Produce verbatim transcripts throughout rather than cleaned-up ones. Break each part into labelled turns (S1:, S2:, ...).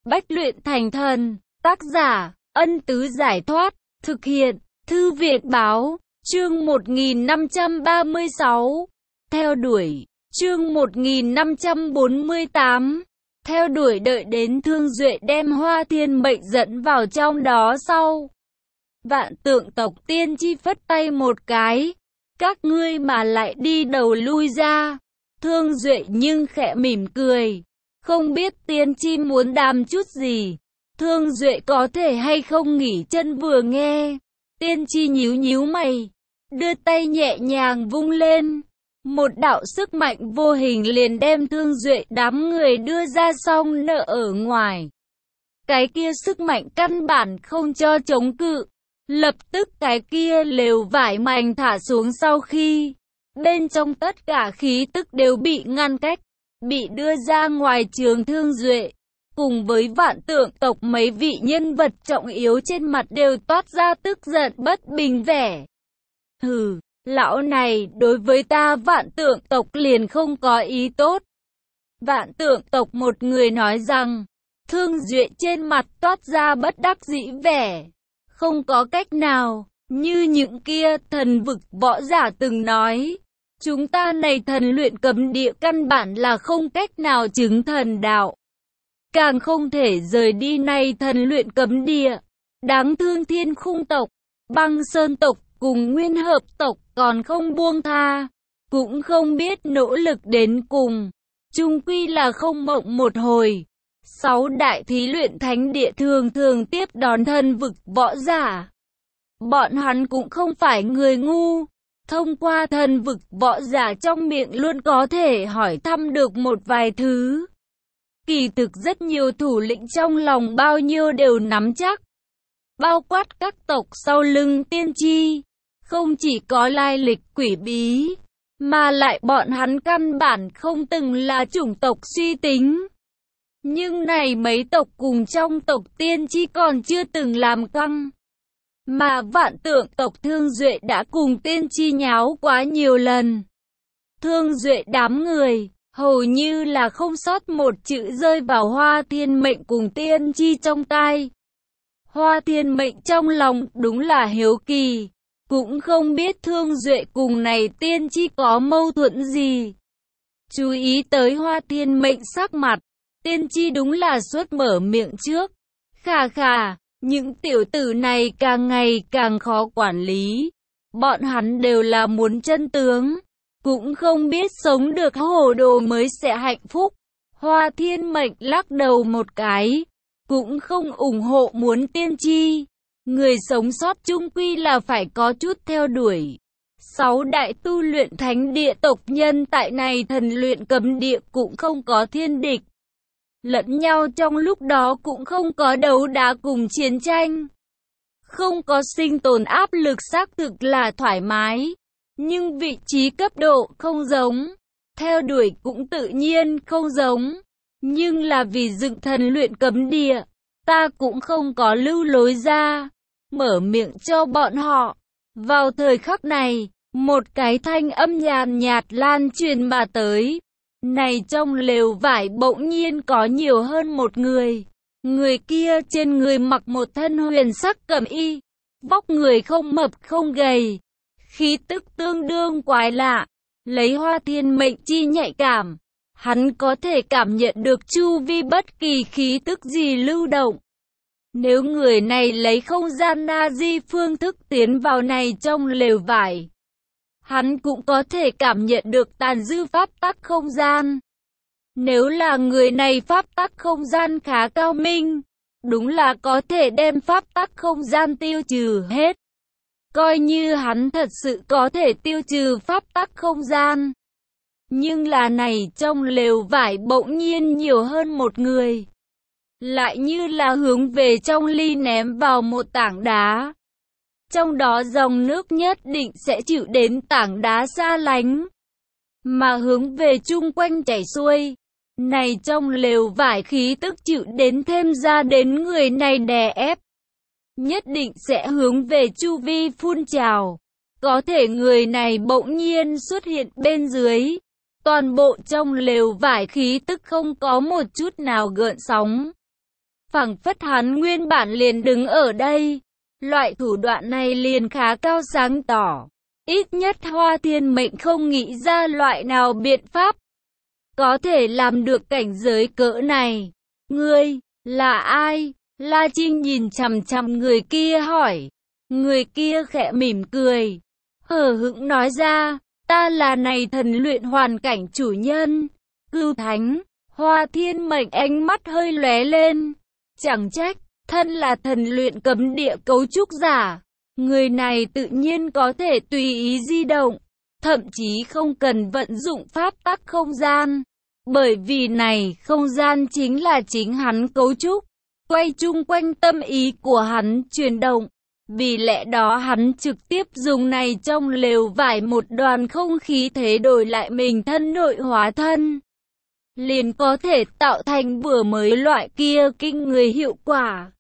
S1: Bách luyện thành thần. Tác giả, Ân Tứ Giải Thoát. Thực hiện, Thư Viện Báo. Chương một nghìn năm trăm ba mươi sáu. Theo đuổi. Chương một nghìn năm trăm bốn mươi tám. Theo đuổi. Đợi đến Thương Duệ đem Hoa Thiên Mệnh dẫn vào trong đó sau, Vạn Tượng tộc tiên tri phất tay một cái. Các ngươi mà lại đi đầu lui ra. Thương Duệ nhưng khẽ mỉm cười. Không biết tiên tri muốn đàm chút gì. Thương Duệ có thể hay không nghỉ chân vừa nghe. Tiên tri nhíu nhíu mày, đưa tay nhẹ nhàng vung lên. Một đạo sức mạnh vô hình liền đem Thương Duệ đám người đưa ra song nợ ở ngoài. Cái kia sức mạnh căn bản không cho chống cự. Lập tức cái kia lều vải mảnh thả xuống sau khi, bên trong tất cả khí tức đều bị ngăn cách, bị đưa ra ngoài trường. Thương Duệ cùng với Vạn Tượng tộc mấy vị nhân vật trọng yếu trên mặt đều toát ra tức giận bất bình vẻ. Hừ, lão này đối với ta Vạn Tượng tộc liền không có ý tốt. Vạn Tượng tộc một người nói rằng. Thương Duệ trên mặt toát ra bất đắc dĩ vẻ. Không có cách nào, như những kia thần vực võ giả từng nói, chúng ta này thần luyện cấm địa căn bản là không cách nào chứng thần đạo, càng không thể rời đi này thần luyện cấm địa. Đáng thương Thiên Khung tộc, Băng Sơn tộc cùng Nguyên Hợp tộc còn không buông tha, cũng không biết nỗ lực đến cùng, chung quy là không mộng một hồi. Sáu đại thí luyện thánh địa thường thường tiếp đón thần vực võ giả. Bọn hắn cũng không phải người ngu. Thông qua thần vực võ giả trong miệng luôn có thể hỏi thăm được một vài thứ. Kỳ thực rất nhiều thủ lĩnh trong lòng bao nhiêu đều nắm chắc. Bao quát các tộc sau lưng tiên tri. Không chỉ có lai lịch quỷ bí, mà lại bọn hắn căn bản không từng là chủng tộc suy tính. Nhưng này mấy tộc cùng trong tộc tiên tri còn chưa từng làm căng. Mà Vạn Tượng tộc Thương Duệ đã cùng tiên tri nháo quá nhiều lần. Thương Duệ đám người, hầu như là không sót một chữ rơi vào Hoa Thiên Mệnh cùng tiên tri trong tai. Hoa Thiên Mệnh trong lòng đúng là hiếu kỳ, cũng không biết Thương Duệ cùng này tiên tri có mâu thuẫn gì. Chú ý tới Hoa Thiên Mệnh sắc mặt. Tiên tri đúng là suốt mở miệng trước. Khà khà, những tiểu tử này càng ngày càng khó quản lý. Bọn hắn đều là muốn chân tướng, cũng không biết sống được hồ đồ mới sẽ hạnh phúc. Hoa Thiên Mệnh lắc đầu một cái, cũng không ủng hộ muốn tiên tri. Người sống sót chung quy là phải có chút theo đuổi. Sáu đại tu luyện thánh địa tộc nhân tại này thần luyện cấm địa cũng không có thiên địch. Lẫn nhau trong lúc đó cũng không có đấu đá cùng chiến tranh. Không có sinh tồn áp lực, xác thực là thoải mái. Nhưng vị trí cấp độ không giống. Theo đuổi cũng tự nhiên không giống. Nhưng là vì dựng thần luyện cấm địa, ta cũng không có lưu lối ra. Mở miệng cho bọn họ. Vào thời khắc này, một cái thanh âm nhàn nhạt lan truyền mà tới. Này trong lều vải bỗng nhiên có nhiều hơn một người. Người kia trên người mặc một thân huyền sắc cẩm y. Vóc người không mập không gầy. Khí tức tương đương quái lạ. Lấy Hoa Thiên Mệnh chi nhạy cảm, hắn có thể cảm nhận được chu vi bất kỳ khí tức gì lưu động. Nếu người này lấy không gian na di phương thức tiến vào này trong lều vải, hắn cũng có thể cảm nhận được tàn dư pháp tắc không gian. Nếu là người này pháp tắc không gian khá cao minh, đúng là có thể đem pháp tắc không gian tiêu trừ hết. Coi như hắn thật sự có thể tiêu trừ pháp tắc không gian. Nhưng là này trong lều vải bỗng nhiên nhiều hơn một người. Lại như là hướng về trong ly ném vào một tảng đá. Trong đó dòng nước nhất định sẽ chịu đến tảng đá xa lánh, mà hướng về chung quanh chảy xuôi. Này trong lều vải khí tức chịu đến thêm ra đến người này đè ép, nhất định sẽ hướng về chu vi phun trào. Có thể người này bỗng nhiên xuất hiện bên dưới. Toàn bộ trong lều vải khí tức không có một chút nào gợn sóng. phảng phất hắn nguyên bản liền đứng ở đây. Loại thủ đoạn này liền khá cao sáng tỏ. Ít nhất Hoa Thiên Mệnh không nghĩ ra loại nào biện pháp có thể làm được cảnh giới cỡ này. Ngươi, là ai? La Trinh nhìn chằm chằm người kia hỏi. Người kia khẽ mỉm cười, hờ hững nói ra, ta là này thần luyện hoàn cảnh chủ nhân, Cưu Thánh. Hoa Thiên Mệnh ánh mắt hơi lóe lên. Chẳng trách, thân là thần luyện cấm địa cấu trúc giả. Người này tự nhiên có thể tùy ý di động, thậm chí không cần vận dụng pháp tắc không gian. Bởi vì này không gian chính là chính hắn cấu trúc, quay chung quanh tâm ý của hắn chuyển động. Vì lẽ đó hắn trực tiếp dùng này trong lều vải một đoàn không khí thế đổi lại mình thân nội hóa thân. Liền có thể tạo thành vừa mới loại kia kinh người hiệu quả.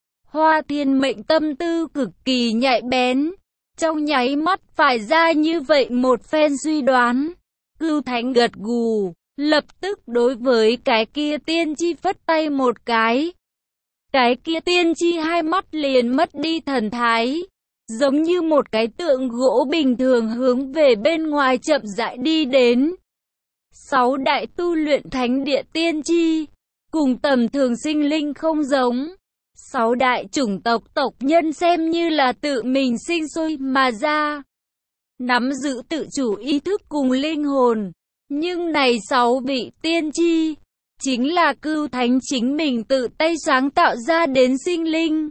S1: Hoa Thiên Mệnh tâm tư cực kỳ nhạy bén, trong nháy mắt phải ra như vậy một phen suy đoán. Cưu Thánh gật gù, lập tức đối với cái kia tiên tri phất tay một cái. Cái kia tiên tri hai mắt liền mất đi thần thái, giống như một cái tượng gỗ bình thường hướng về bên ngoài chậm rãi đi đến. Sáu đại tu luyện thánh địa tiên tri, cùng tầm thường sinh linh không giống. Sáu đại chủng tộc tộc nhân xem như là tự mình sinh sôi mà ra, nắm giữ tự chủ ý thức cùng linh hồn. Nhưng này sáu vị tiên tri, chính là Cưu Thánh chính mình tự tay sáng tạo ra đến sinh linh.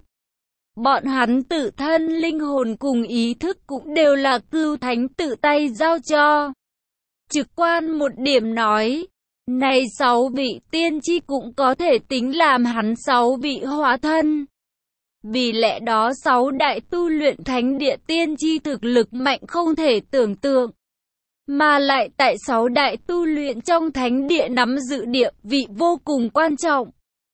S1: Bọn hắn tự thân linh hồn cùng ý thức cũng đều là Cưu Thánh tự tay giao cho. Trực quan một điểm nói, này sáu vị tiên tri cũng có thể tính làm hắn sáu vị hóa thân. Vì lẽ đó sáu đại tu luyện thánh địa tiên tri thực lực mạnh không thể tưởng tượng, mà lại tại sáu đại tu luyện trong thánh địa nắm giữ địa vị vô cùng quan trọng.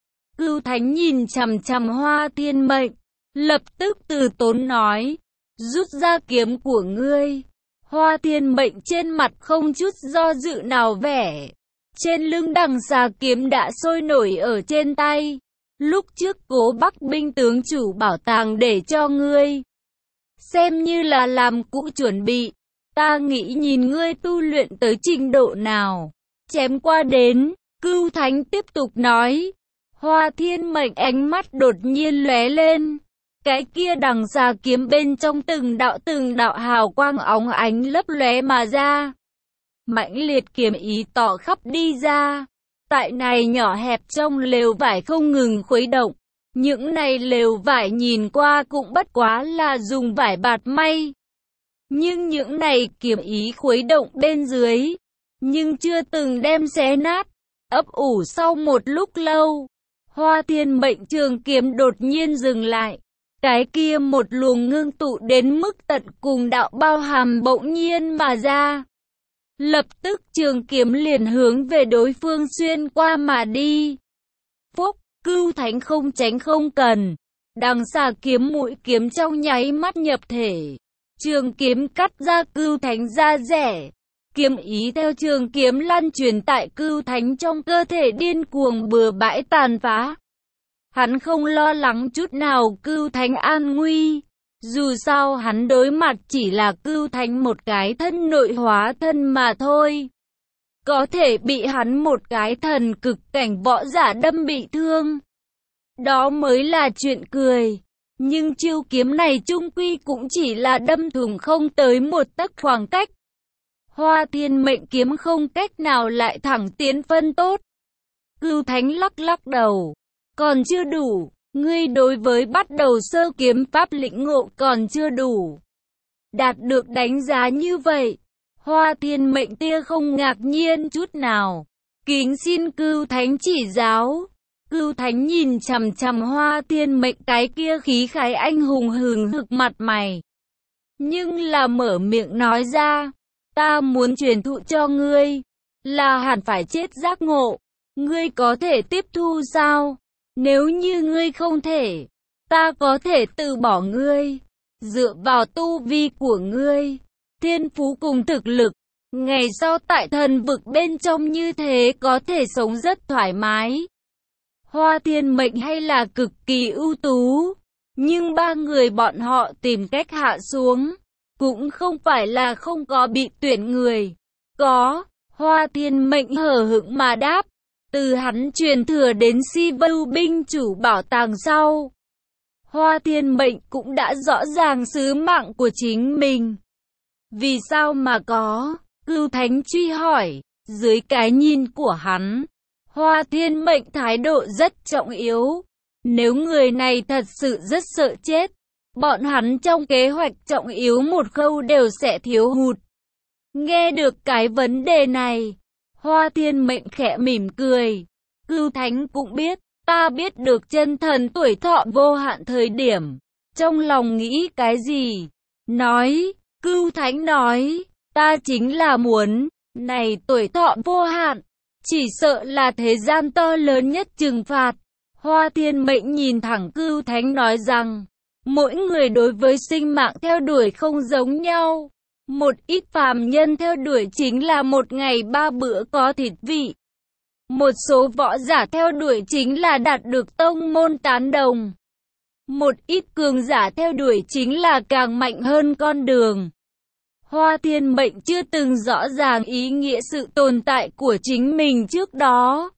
S1: Cưu Thánh nhìn chằm chằm Hoa Thiên Mệnh, lập tức từ tốn nói, rút ra kiếm của ngươi. Hoa Thiên Mệnh trên mặt không chút do dự nào vẻ, trên lưng đằng xà kiếm đã sôi nổi ở trên tay. Lúc trước Cố Bắc binh tướng chủ bảo tàng để cho ngươi, xem như là làm cũ chuẩn bị. Ta nghĩ nhìn ngươi tu luyện tới trình độ nào, chém qua đến. Cưu Thánh tiếp tục nói. Hoa Thiên Mệnh ánh mắt đột nhiên lóe lên, cái kia đằng xà kiếm bên trong từng đạo từng đạo hào quang óng ánh lấp lóe mà ra. Mãnh liệt kiếm ý tỏ khắp đi ra. Tại này nhỏ hẹp trong lều vải không ngừng khuấy động. Những này lều vải nhìn qua cũng bất quá là dùng vải bạt may. Nhưng những này kiếm ý khuấy động bên dưới, nhưng chưa từng đem xé nát. Ấp ủ sau một lúc lâu, Hoa Thiên Mệnh trường kiếm đột nhiên dừng lại. Cái kia một luồng ngưng tụ đến mức tận cùng đạo bao hàm bỗng nhiên mà ra. Lập tức trường kiếm liền hướng về đối phương xuyên qua mà đi. Phúc, Cưu Thánh không tránh không cần. Đằng xà kiếm mũi kiếm trong nháy mắt nhập thể. Trường kiếm cắt ra Cưu Thánh da rẻ. Kiếm ý theo trường kiếm lan truyền tại Cưu Thánh trong cơ thể điên cuồng bừa bãi tàn phá. Hắn không lo lắng chút nào Cưu Thánh an nguy. Dù sao hắn đối mặt chỉ là Cưu Thánh một cái thân nội hóa thân mà thôi. Có thể bị hắn một cái thần cực cảnh võ giả đâm bị thương, đó mới là chuyện cười. Nhưng chiêu kiếm này chung quy cũng chỉ là đâm thủng không tới một tấc khoảng cách. Hoa Thiên Mệnh kiếm không cách nào lại thẳng tiến phân tốt. Cưu Thánh lắc lắc đầu. Còn chưa đủ. Ngươi đối với bắt đầu sơ kiếm pháp lĩnh ngộ còn chưa đủ. Đạt được đánh giá như vậy, Hoa Thiên Mệnh tia không ngạc nhiên chút nào. Kính xin Cưu Thánh chỉ giáo. Cưu Thánh nhìn chằm chằm Hoa Thiên Mệnh cái kia khí khái anh hùng hừng hực mặt mày. Nhưng là mở miệng nói ra, ta muốn truyền thụ cho ngươi, là hẳn phải chết giác ngộ. Ngươi có thể tiếp thu sao? Nếu như ngươi không thể, ta có thể từ bỏ ngươi. Dựa vào tu vi của ngươi, thiên phú cùng thực lực, ngày sau tại thần vực bên trong như thế có thể sống rất thoải mái. Hoa Thiên Mệnh hay là cực kỳ ưu tú. Nhưng ba người bọn họ tìm cách hạ xuống, cũng không phải là không có bị tuyển người. Có, Hoa Thiên Mệnh hờ hững mà đáp, từ hắn truyền thừa đến Si Vưu binh chủ bảo tàng sau. Hoa Thiên Mệnh cũng đã rõ ràng sứ mạng của chính mình. Vì sao mà có? Cửu Thánh truy hỏi, dưới cái nhìn của hắn, Hoa Thiên Mệnh thái độ rất trọng yếu. Nếu người này thật sự rất sợ chết, bọn hắn trong kế hoạch trọng yếu một khâu đều sẽ thiếu hụt. Nghe được cái vấn đề này, Hoa Thiên Mệnh khẽ mỉm cười. Cửu Thánh cũng biết, ta biết được chân thần tuổi thọ vô hạn thời điểm, trong lòng nghĩ cái gì. Nói, Cửu Thánh nói, ta chính là muốn, này tuổi thọ vô hạn, chỉ sợ là thế gian to lớn nhất trừng phạt. Hoa Thiên Mệnh nhìn thẳng Cửu Thánh nói rằng, mỗi người đối với sinh mạng theo đuổi không giống nhau. Một ít phàm nhân theo đuổi chính là một ngày ba bữa có thịt vị. Một số võ giả theo đuổi chính là đạt được tông môn tán đồng. Một ít cường giả theo đuổi chính là càng mạnh hơn con đường. Hoa Thiên Mệnh chưa từng rõ ràng ý nghĩa sự tồn tại của chính mình trước đó.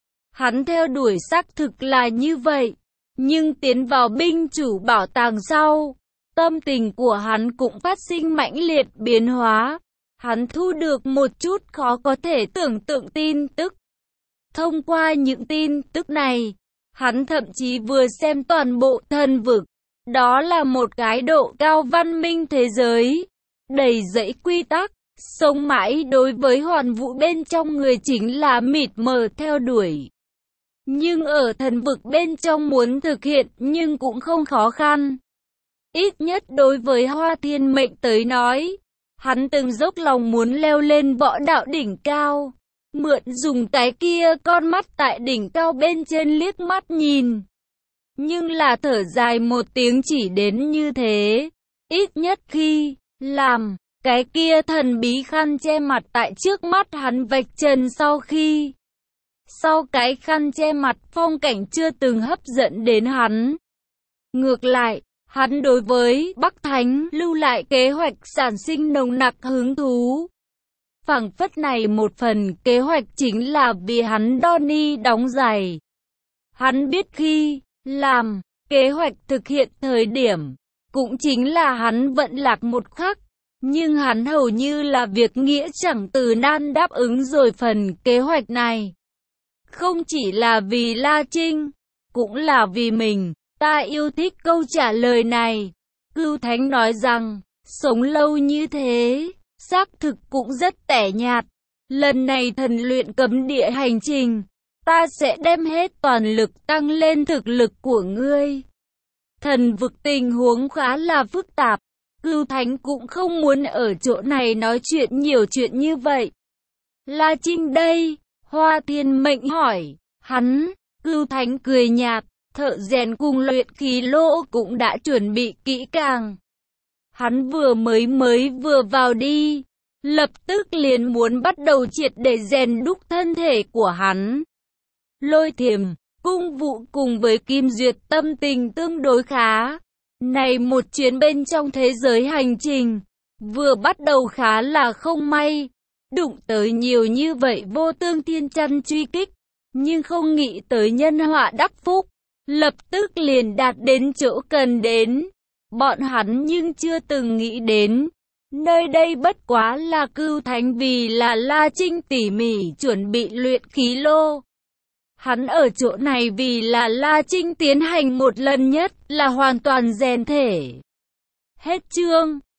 S1: Hắn theo đuổi xác thực là như vậy, nhưng tiến vào binh chủ bảo tàng sau, tâm tình của hắn cũng phát sinh mãnh liệt biến hóa. Hắn thu được một chút khó có thể tưởng tượng tin tức. Thông qua những tin tức này, hắn thậm chí vừa xem toàn bộ thần vực. Đó là một cái độ cao văn minh thế giới, đầy dẫy quy tắc, sống mãi đối với hoàn vũ bên trong người chính là mịt mờ theo đuổi. Nhưng ở thần vực bên trong muốn thực hiện nhưng cũng không khó khăn. Ít nhất đối với Hoa Thiên Mệnh tới nói, hắn từng dốc lòng muốn leo lên võ đạo đỉnh cao, mượn dùng cái kia con mắt tại đỉnh cao bên trên liếc mắt nhìn. Nhưng là thở dài một tiếng chỉ đến như thế, ít nhất khi làm cái kia thần bí khăn che mặt tại trước mắt hắn vạch trần sau khi. Sau cái khăn che mặt phong cảnh chưa từng hấp dẫn đến hắn. Ngược lại, hắn đối với Bắc Thánh lưu lại kế hoạch sản sinh nồng nặc hứng thú. Phảng phất này một phần kế hoạch chính là vì hắn Donnie đóng giày. Hắn biết khi làm kế hoạch thực hiện thời điểm, cũng chính là hắn vận lạc một khắc. Nhưng hắn hầu như là việc nghĩa chẳng từ nan đáp ứng rồi phần kế hoạch này. Không chỉ là vì La Trinh, cũng là vì mình. Ta yêu thích câu trả lời này. Cửu Thánh nói rằng, sống lâu như thế, xác thực cũng rất tẻ nhạt. Lần này thần luyện cấm địa hành trình, ta sẽ đem hết toàn lực tăng lên thực lực của ngươi. Thần vực tình huống khá là phức tạp. Cửu Thánh cũng không muốn ở chỗ này nói chuyện nhiều chuyện như vậy. La Trinh đây, Hoa Thiên Mệnh hỏi, hắn, Cửu Thánh cười nhạt, thợ rèn cùng luyện khí lô cũng đã chuẩn bị kỹ càng. Hắn vừa mới mới vừa vào đi, lập tức liền muốn bắt đầu triệt để rèn đúc thân thể của hắn. Lôi Thiềm, Cung Vụ cùng với Kim Duyệt tâm tình tương đối khá. Này một chuyến bên trong thế giới hành trình, vừa bắt đầu khá là không may, đụng tới nhiều như vậy vô tương thiên chăn truy kích, nhưng không nghĩ tới nhân họa đắc phúc, lập tức liền đạt đến chỗ cần đến. Bọn hắn nhưng chưa từng nghĩ đến, nơi đây bất quá là Cửu Thánh vì là La Trinh tỉ mỉ chuẩn bị luyện khí lô. Hắn ở chỗ này vì là La Trinh tiến hành một lần nhất là hoàn toàn rèn thể. Hết chương.